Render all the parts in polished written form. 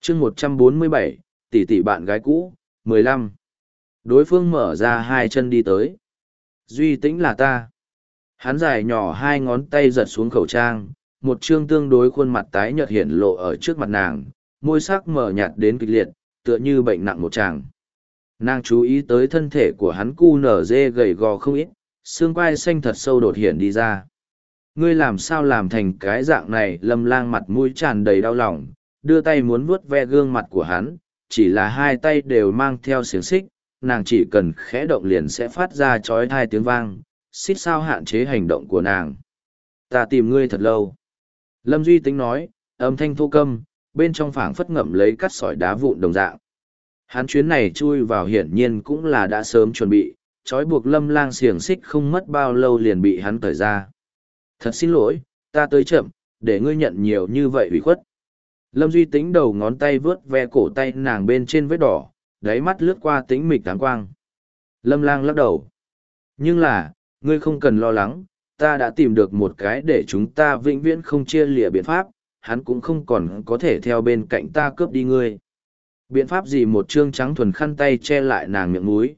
chương 147, tỷ tỷ bạn gái cũ, 15. Đối phương mở ra hai chân đi tới. Duy Tĩnh là ta. Hắn dài nhỏ hai ngón tay giật xuống khẩu trang, một trương tương đối khuôn mặt tái nhợt hiển lộ ở trước mặt nàng, môi sắc mở nhạt đến kịch liệt, tựa như bệnh nặng một chàng. Nàng chú ý tới thân thể của hắn cu nở dê gầy gò không ít, xương quai xanh thật sâu đột hiện đi ra. Ngươi làm sao làm thành cái dạng này? Lâm Lang mặt mũi tràn đầy đau lòng, đưa tay muốn vuốt ve gương mặt của hắn, chỉ là hai tay đều mang theo xiềng xích, nàng chỉ cần khẽ động liền sẽ phát ra chói tai tiếng vang, xích sao hạn chế hành động của nàng. Ta tìm ngươi thật lâu. Lâm Duy Tính nói, âm thanh thô câm, bên trong phảng phất ngậm lấy cắt sỏi đá vụn đồng dạng. Hắn chuyến này chui vào hiển nhiên cũng là đã sớm chuẩn bị, trói buộc Lâm Lang xiềng xích không mất bao lâu liền bị hắn cởi ra. Thật xin lỗi, ta tới chậm, để ngươi nhận nhiều như vậy ủy khuất. Lâm Duy Tính đầu ngón tay vướt ve cổ tay nàng bên trên vết đỏ, đáy mắt lướt qua tĩnh mịch táng quang. Lâm Lang lắc đầu. Nhưng là, ngươi không cần lo lắng, ta đã tìm được một cái để chúng ta vĩnh viễn không chia lìa biện pháp, hắn cũng không còn có thể theo bên cạnh ta cướp đi ngươi. Biện pháp gì? Một trương trắng thuần khăn tay che lại nàng miệng mũi.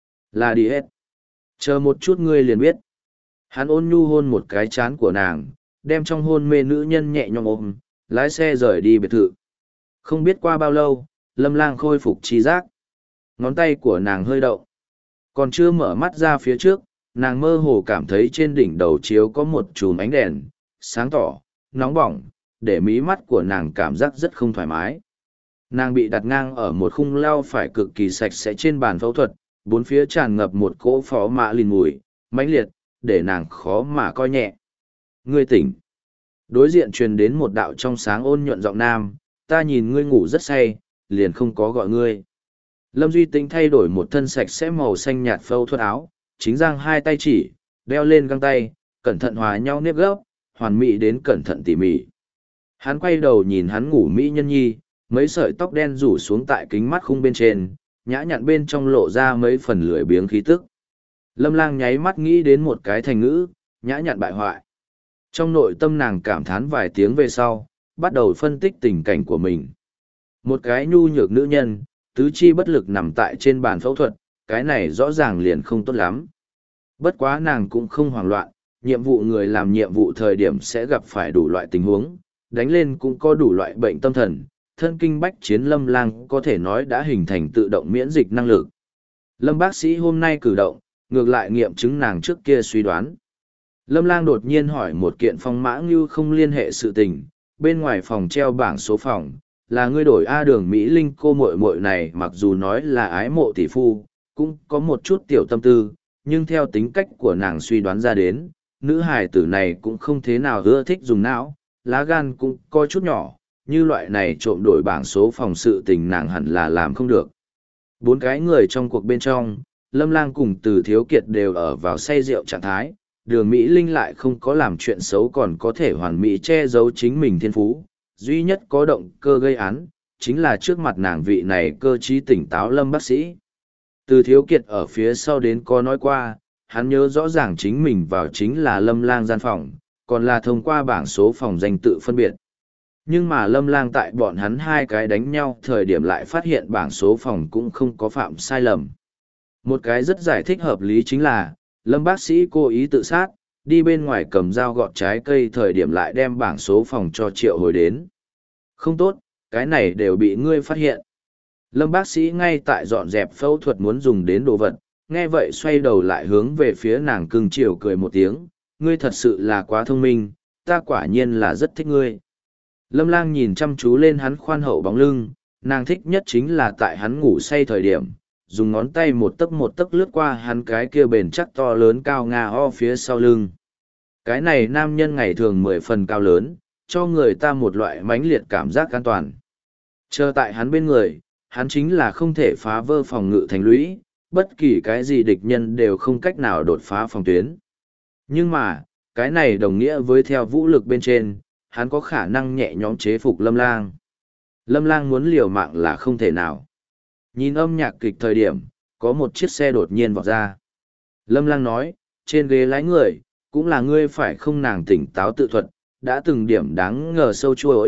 Là đi hết. Chờ một chút ngươi liền biết. Hắn ôn nhu hôn một cái trán của nàng, đem trong hôn mê nữ nhân nhẹ nhõm ôm, lái xe rời đi biệt thự. Không biết qua bao lâu, Lâm Lang khôi phục trí giác. Ngón tay của nàng hơi động. Còn chưa mở mắt ra phía trước, nàng mơ hồ cảm thấy trên đỉnh đầu chiếu có một chùm ánh đèn, sáng tỏ, nóng bỏng, để mí mắt của nàng cảm giác rất không thoải mái. Nàng bị đặt ngang ở một khung lau phải cực kỳ sạch sẽ trên bàn phẫu thuật, bốn phía tràn ngập một cỗ phó mạ lìn mùi, mãnh liệt, để nàng khó mà coi nhẹ. Ngươi tỉnh. Đối diện truyền đến một đạo trong sáng ôn nhuận giọng nam, ta nhìn ngươi ngủ rất say, liền không có gọi ngươi. Lâm Duy Tĩnh thay đổi một thân sạch sẽ màu xanh nhạt phẫu thuật áo, chính giang hai tay chỉ, đeo lên găng tay, cẩn thận hòa nhau nếp gấp, hoàn mỹ đến cẩn thận tỉ mỉ. Hắn quay đầu nhìn hắn ngủ mỹ nhân nhi, mấy sợi tóc đen rủ xuống tại kính mắt khung bên trên, nhã nhặn bên trong lộ ra mấy phần lười biếng khí tức. Lâm Lang nháy mắt nghĩ đến một cái thành ngữ, nhã nhặn bại hoại. Trong nội tâm nàng cảm thán vài tiếng về sau, bắt đầu phân tích tình cảnh của mình. Một cái nhu nhược nữ nhân, tứ chi bất lực nằm tại trên bàn phẫu thuật, cái này rõ ràng liền không tốt lắm. Bất quá nàng cũng không hoảng loạn, nhiệm vụ người làm nhiệm vụ thời điểm sẽ gặp phải đủ loại tình huống, đánh lên cũng có đủ loại bệnh tâm thần, thân kinh bách chiến. Lâm Lang có thể nói đã hình thành tự động miễn dịch năng lực. Lâm bác sĩ hôm nay cử động, ngược lại nghiệm chứng nàng trước kia suy đoán. Lâm Lang đột nhiên hỏi một kiện phong mã như không liên hệ sự tình, bên ngoài phòng treo bảng số phòng, là ngươi đổi A Đường Mỹ Linh cô muội muội này, mặc dù nói là ái mộ tỷ phu, cũng có một chút tiểu tâm tư, nhưng theo tính cách của nàng suy đoán ra đến, nữ hài tử này cũng không thế nào ưa thích dùng não, lá gan cũng có chút nhỏ, như loại này trộm đổi bảng số phòng sự tình nàng hẳn là làm không được. Bốn cái người trong cuộc bên trong, Lâm Lang cùng Từ Thiếu Kiệt đều ở vào say rượu trạng thái, Đường Mỹ Linh lại không có làm chuyện xấu, còn có thể hoàn mỹ che giấu chính mình thiên phú, duy nhất có động cơ gây án, chính là trước mặt nàng vị này cơ trí tỉnh táo Lâm bác sĩ. Từ Thiếu Kiệt ở phía sau đến có nói qua, hắn nhớ rõ ràng chính mình vào chính là Lâm Lang gian phòng, còn là thông qua bảng số phòng danh tự phân biệt. Nhưng mà Lâm Lang tại bọn hắn hai cái đánh nhau thời điểm lại phát hiện bảng số phòng cũng không có phạm sai lầm. Một cái rất giải thích hợp lý chính là, Lâm bác sĩ cố ý tự sát, đi bên ngoài cầm dao gọt trái cây thời điểm lại đem bảng số phòng cho Triệu Hồi đến. Không tốt, cái này đều bị ngươi phát hiện. Lâm bác sĩ ngay tại dọn dẹp phẫu thuật muốn dùng đến đồ vật, nghe vậy xoay đầu lại hướng về phía nàng cưng chiều cười một tiếng, ngươi thật sự là quá thông minh, ta quả nhiên là rất thích ngươi. Lâm Lang nhìn chăm chú lên hắn khoan hậu bóng lưng, nàng thích nhất chính là tại hắn ngủ say thời điểm, dùng ngón tay một tấc lướt qua hắn cái kia bền chắc to lớn cao ngà o phía sau lưng. Cái này nam nhân ngày thường 10 phần cao lớn, cho người ta một loại mãnh liệt cảm giác an toàn. Chờ tại hắn bên người, hắn chính là không thể phá vỡ phòng ngự thành lũy, bất kỳ cái gì địch nhân đều không cách nào đột phá phòng tuyến. Nhưng mà, cái này đồng nghĩa với theo vũ lực bên trên, hắn có khả năng nhẹ nhõm chế phục Lâm Lang. Lâm Lang muốn liều mạng là không thể nào. Nhìn âm nhạc kịch thời điểm, có một chiếc xe đột nhiên vọt ra. Lâm Lang nói, trên ghế lái người, cũng là ngươi phải không? Nàng tỉnh táo tự thuật, đã từng điểm đáng ngờ sâu chuỗi,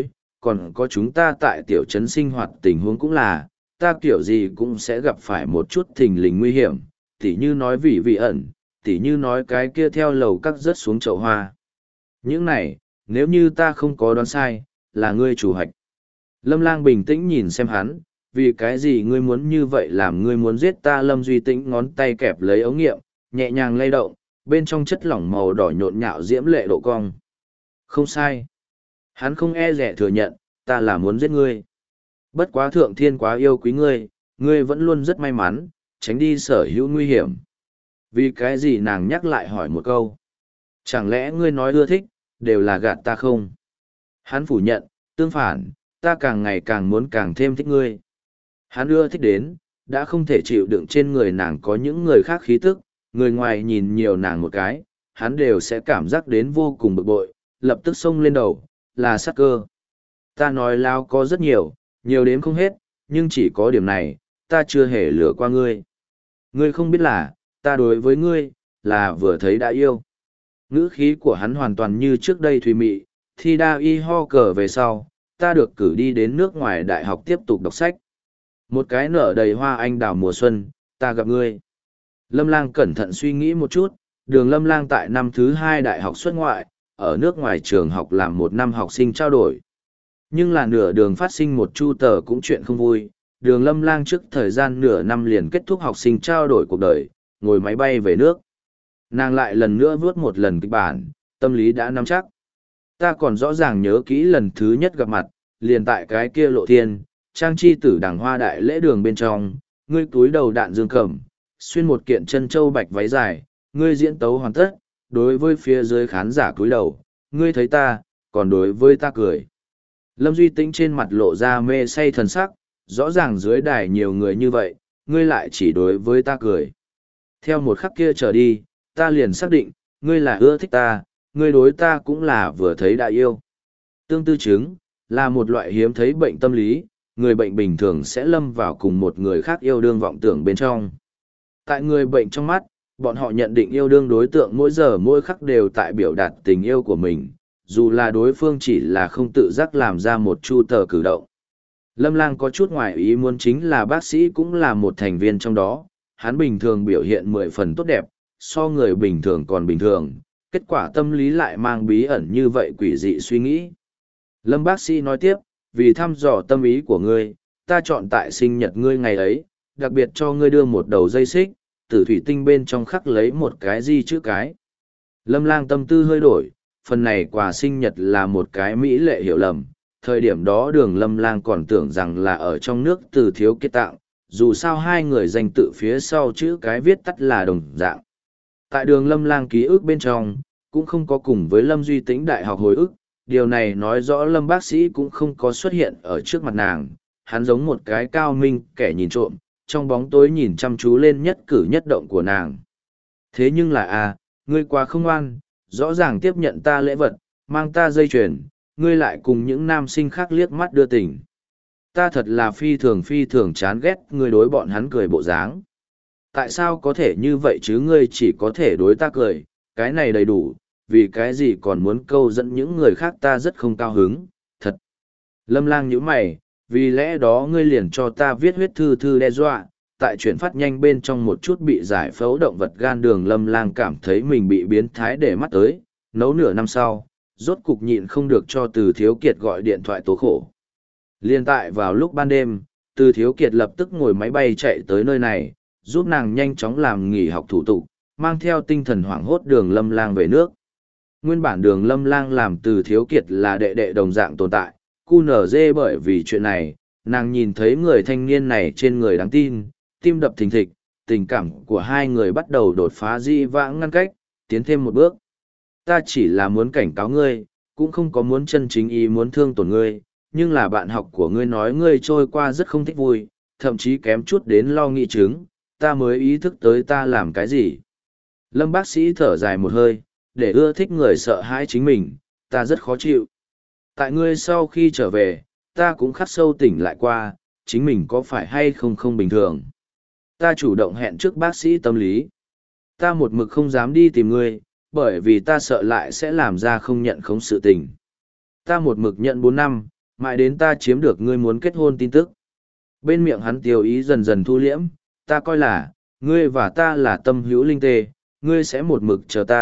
còn có chúng ta tại tiểu trấn sinh hoạt tình huống cũng là, ta kiểu gì cũng sẽ gặp phải một chút thình lình nguy hiểm, tỉ như nói vị vị ẩn, tỉ như nói cái kia theo lầu các rớt xuống chậu hoa. Những này, nếu như ta không có đoán sai, là ngươi chủ hạch. Lâm Lang bình tĩnh nhìn xem hắn, vì cái gì ngươi muốn như vậy làm, ngươi muốn giết ta? Lâm Duy Tĩnh ngón tay kẹp lấy ống nghiệm, nhẹ nhàng lay động, bên trong chất lỏng màu đỏ nhộn nhạo diễm lệ độ cong. Không sai. Hắn không e dè thừa nhận, ta là muốn giết ngươi. Bất quá thượng thiên quá yêu quý ngươi, ngươi vẫn luôn rất may mắn, tránh đi sở hữu nguy hiểm. Vì cái gì? Nàng nhắc lại hỏi một câu. Chẳng lẽ ngươi nói ưa thích, đều là gạt ta không? Hắn phủ nhận, tương phản, ta càng ngày càng muốn càng thêm thích ngươi. Hắn ưa thích đến, đã không thể chịu đựng trên người nàng có những người khác khí tức, người ngoài nhìn nhiều nàng một cái, hắn đều sẽ cảm giác đến vô cùng bực bội, lập tức xông lên đầu, là sát cơ. Ta nói lao có rất nhiều, nhiều đến không hết, nhưng chỉ có điểm này, ta chưa hề lừa qua ngươi. Ngươi không biết là, ta đối với ngươi, là vừa thấy đã yêu. Ngữ khí của hắn hoàn toàn như trước đây thùy mị, thi đa y ho cờ về sau, ta được cử đi đến nước ngoài đại học tiếp tục đọc sách. Một cái nở đầy hoa anh đào mùa xuân, ta gặp ngươi. Lâm Lang cẩn thận suy nghĩ một chút, Đường Lâm Lang tại năm thứ 2 đại học xuất ngoại, ở nước ngoài trường học làm 1 năm học sinh trao đổi. Nhưng là nửa đường phát sinh một chu tờ cũng chuyện không vui, Đường Lâm Lang trước thời gian nửa năm liền kết thúc học sinh trao đổi cuộc đời, ngồi máy bay về nước. Nàng lại lần nữa vớt một lần kịch bản, tâm lý đã nắm chắc. Ta còn rõ ràng nhớ kỹ lần thứ nhất gặp mặt, liền tại cái kia lộ thiên, trang chi tử đằng hoa đại lễ đường bên trong, ngươi túi đầu đạn dương cẩm, xuyên một kiện chân châu bạch váy dài, ngươi diễn tấu hoàn tất, đối với phía dưới khán giả túi đầu, ngươi thấy ta, còn đối với ta cười. Lâm Duy Tĩnh trên mặt lộ ra mê say thần sắc, rõ ràng dưới đài nhiều người như vậy, ngươi lại chỉ đối với ta cười. Theo một khắc kia trở đi, ta liền xác định, ngươi là ưa thích ta, ngươi đối ta cũng là vừa thấy đã yêu. Tương tư chứng, là một loại hiếm thấy bệnh tâm lý, người bệnh bình thường sẽ lâm vào cùng một người khác yêu đương vọng tưởng bên trong. Tại người bệnh trong mắt, bọn họ nhận định yêu đương đối tượng mỗi giờ mỗi khắc đều tại biểu đạt tình yêu của mình, dù là đối phương chỉ là không tự giác làm ra một chu tờ cử động. Lâm Lang có chút ngoài ý muốn chính là bác sĩ cũng là một thành viên trong đó, hắn bình thường biểu hiện 10 phần tốt đẹp, so người bình thường còn bình thường, kết quả tâm lý lại mang bí ẩn như vậy quỷ dị suy nghĩ. Lâm bác sĩ nói tiếp, vì thăm dò tâm ý của ngươi, ta chọn tại sinh nhật ngươi ngày ấy, đặc biệt cho ngươi đưa một đầu dây xích, từ thủy tinh bên trong khắc lấy một cái di chữ cái. Lâm Lang tâm tư hơi đổi, phần này quà sinh nhật là một cái mỹ lệ hiểu lầm, thời điểm đó Đường Lâm Lang còn tưởng rằng là ở trong nước Từ Thiếu Kiệt tặng, dù sao hai người danh tự phía sau chữ cái viết tắt là đồng dạng. Tại Đường Lâm Lang ký ức bên trong, cũng không có cùng với Lâm Duy Tĩnh đại học hồi ức, điều này nói rõ Lâm bác sĩ cũng không có xuất hiện ở trước mặt nàng, hắn giống một cái cao minh kẻ nhìn trộm, trong bóng tối nhìn chăm chú lên nhất cử nhất động của nàng. Thế nhưng là ngươi quá không ngoan, rõ ràng tiếp nhận ta lễ vật, mang ta dây chuyền, ngươi lại cùng những nam sinh khác liếc mắt đưa tình. Ta thật là phi thường chán ghét ngươi đối bọn hắn cười bộ dáng. Tại sao có thể như vậy chứ? Ngươi chỉ có thể đối ta cười, cái này đầy đủ, vì cái gì còn muốn câu dẫn những người khác? Ta rất không cao hứng, thật. Lâm Lang nhíu mày, vì lẽ đó ngươi liền cho ta viết huyết thư đe dọa. Tại chuyển phát nhanh bên trong một chút bị giải phẫu động vật gan. Đường Lâm Lang cảm thấy mình bị biến thái để mắt tới, nấu nửa năm sau, rốt cục nhịn không được cho Từ Thiếu Kiệt gọi điện thoại tố khổ. Liên tại vào lúc ban đêm, Từ Thiếu Kiệt lập tức ngồi máy bay chạy tới nơi này, giúp nàng nhanh chóng làm nghỉ học thủ tục, mang theo tinh thần hoảng hốt Đường Lâm Lang về nước. Nguyên bản Đường Lâm Lang làm Từ Thiếu Kiệt là đệ đệ đồng dạng tồn tại, cu nở dê bởi vì chuyện này, nàng nhìn thấy người thanh niên này trên người đáng tin, tim đập thình thịch, tình cảm của hai người bắt đầu đột phá dĩ vãng ngăn cách, tiến thêm một bước. Ta chỉ là muốn cảnh cáo ngươi, cũng không có muốn chân chính ý muốn thương tổn ngươi, nhưng là bạn học của ngươi nói ngươi trôi qua rất không thích vui, thậm chí kém chút đến lo nghị chứng, ta mới ý thức tới ta làm cái gì. Lâm bác sĩ thở dài một hơi, để ưa thích người sợ hãi chính mình, ta rất khó chịu. Tại ngươi sau khi trở về, ta cũng khắc sâu tỉnh lại qua, chính mình có phải hay không bình thường. Ta chủ động hẹn trước bác sĩ tâm lý. Ta một mực không dám đi tìm ngươi, bởi vì ta sợ lại sẽ làm ra không nhận khống sự tình. Ta một mực nhận 4 năm, Mãi đến ta chiếm được ngươi muốn kết hôn tin tức. Bên miệng hắn tiêu ý dần dần thu liễm, ta coi là, ngươi và ta là tâm hữu linh tê, ngươi sẽ một mực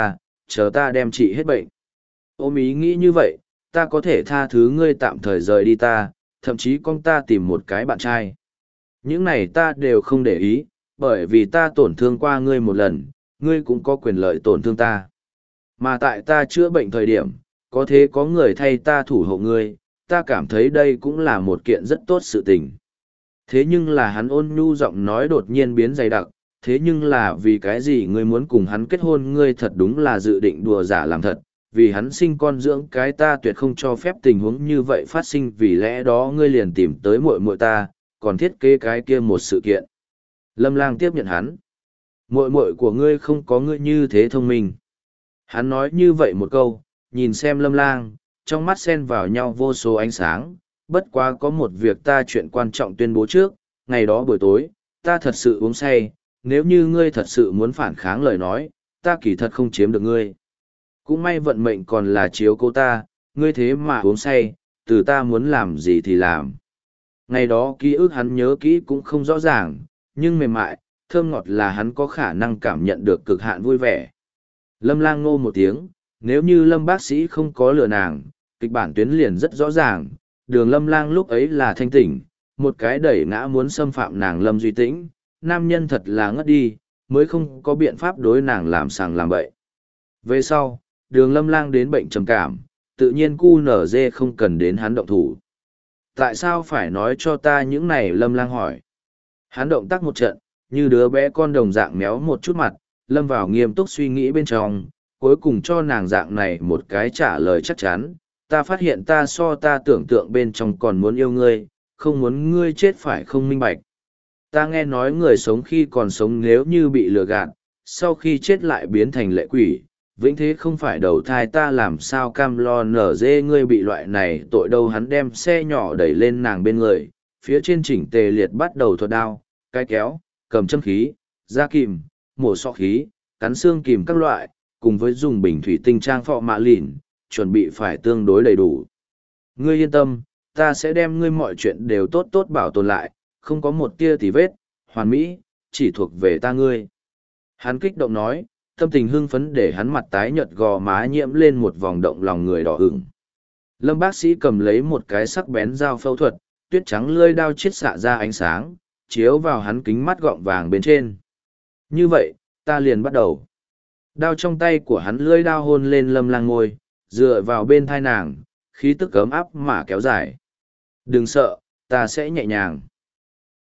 chờ ta đem trị hết bệnh. Ôm ý nghĩ như vậy, ta có thể tha thứ ngươi tạm thời rời đi ta, thậm chí con ta tìm một cái bạn trai. Những này ta đều không để ý, bởi vì ta tổn thương qua ngươi một lần, ngươi cũng có quyền lợi tổn thương ta. Mà tại ta chữa bệnh thời điểm, có thế có người thay ta thủ hộ ngươi, ta cảm thấy đây cũng là một kiện rất tốt sự tình. Thế nhưng là hắn ôn nhu giọng nói đột nhiên biến dày đặc, thế nhưng là vì cái gì ngươi muốn cùng hắn kết hôn, ngươi thật đúng là dự định đùa giả làm thật, vì hắn sinh con dưỡng cái, ta tuyệt không cho phép tình huống như vậy phát sinh, vì lẽ đó ngươi liền tìm tới muội muội ta, còn thiết kế cái kia một sự kiện. Lâm Lang tiếp nhận hắn. Muội muội của ngươi không có ngươi như thế thông minh. Hắn nói như vậy một câu, nhìn xem Lâm Lang, trong mắt xen vào nhau vô số ánh sáng, bất quá có một việc ta chuyện quan trọng tuyên bố trước, ngày đó buổi tối, ta thật sự uống say, nếu như ngươi thật sự muốn phản kháng lời nói, ta kỳ thật không chiếm được ngươi. Cũng may vận mệnh còn là chiếu cô ta, ngươi thế mà uống say, từ ta muốn làm gì thì làm. Ngày đó ký ức hắn nhớ kỹ cũng không rõ ràng, nhưng mềm mại, thơm ngọt là hắn có khả năng cảm nhận được cực hạn vui vẻ. Lâm Lang ngô một tiếng, nếu như Lâm bác sĩ không có lừa nàng, kịch bản tuyến liền rất rõ ràng, đường Lâm Lang lúc ấy là thanh tỉnh, một cái đẩy ngã muốn xâm phạm nàng Lâm Duy Tĩnh, nam nhân thật là ngất đi, mới không có biện pháp đối nàng làm sàng làm bậy. Về sau, đường Lâm Lang đến bệnh trầm cảm, tự nhiên cu nở dê không cần đến hắn động thủ. Tại sao phải nói cho ta những này? Lâm Lang hỏi. Hắn động tác một trận, như đứa bé con đồng dạng méo một chút mặt, lâm vào nghiêm túc suy nghĩ bên trong, cuối cùng cho nàng dạng này một cái trả lời chắc chắn. Ta phát hiện ta so ta tưởng tượng bên trong còn muốn yêu ngươi, không muốn ngươi chết phải không minh bạch. Ta nghe nói người sống khi còn sống nếu như bị lừa gạt, sau khi chết lại biến thành lệ quỷ, vĩnh thế không phải đầu thai, ta làm sao cam lo nở dê ngươi bị loại này tội đâu. Hắn đem xe nhỏ đẩy lên nàng bên người, phía trên chỉnh tề liệt bắt đầu thuật đao, cái kéo, cầm châm khí, da kìm, mổ sọ khí, cắn xương kìm các loại, cùng với dùng bình thủy tinh trang phọ mạ lìn, chuẩn bị phải tương đối đầy đủ. Ngươi yên tâm, ta sẽ đem ngươi mọi chuyện đều tốt tốt bảo tồn lại, không có một tia tì vết, hoàn mỹ, chỉ thuộc về ta ngươi. Hắn kích động nói, tâm tình hưng phấn để hắn mặt tái nhợt, gò má nhiễm lên một vòng động lòng người đỏ ửng. Lâm bác sĩ cầm lấy một cái sắc bén dao phẫu thuật, tuyết trắng lưỡi đao chiết xạ ra ánh sáng, chiếu vào hắn kính mắt gọng vàng bên trên. Như vậy, ta liền bắt đầu. Đao trong tay của hắn lưỡi đao hôn lên Lâm Lang ngôi, dựa vào bên thai nàng, khí tức ấm áp mà kéo dài. Đừng sợ, ta sẽ nhẹ nhàng.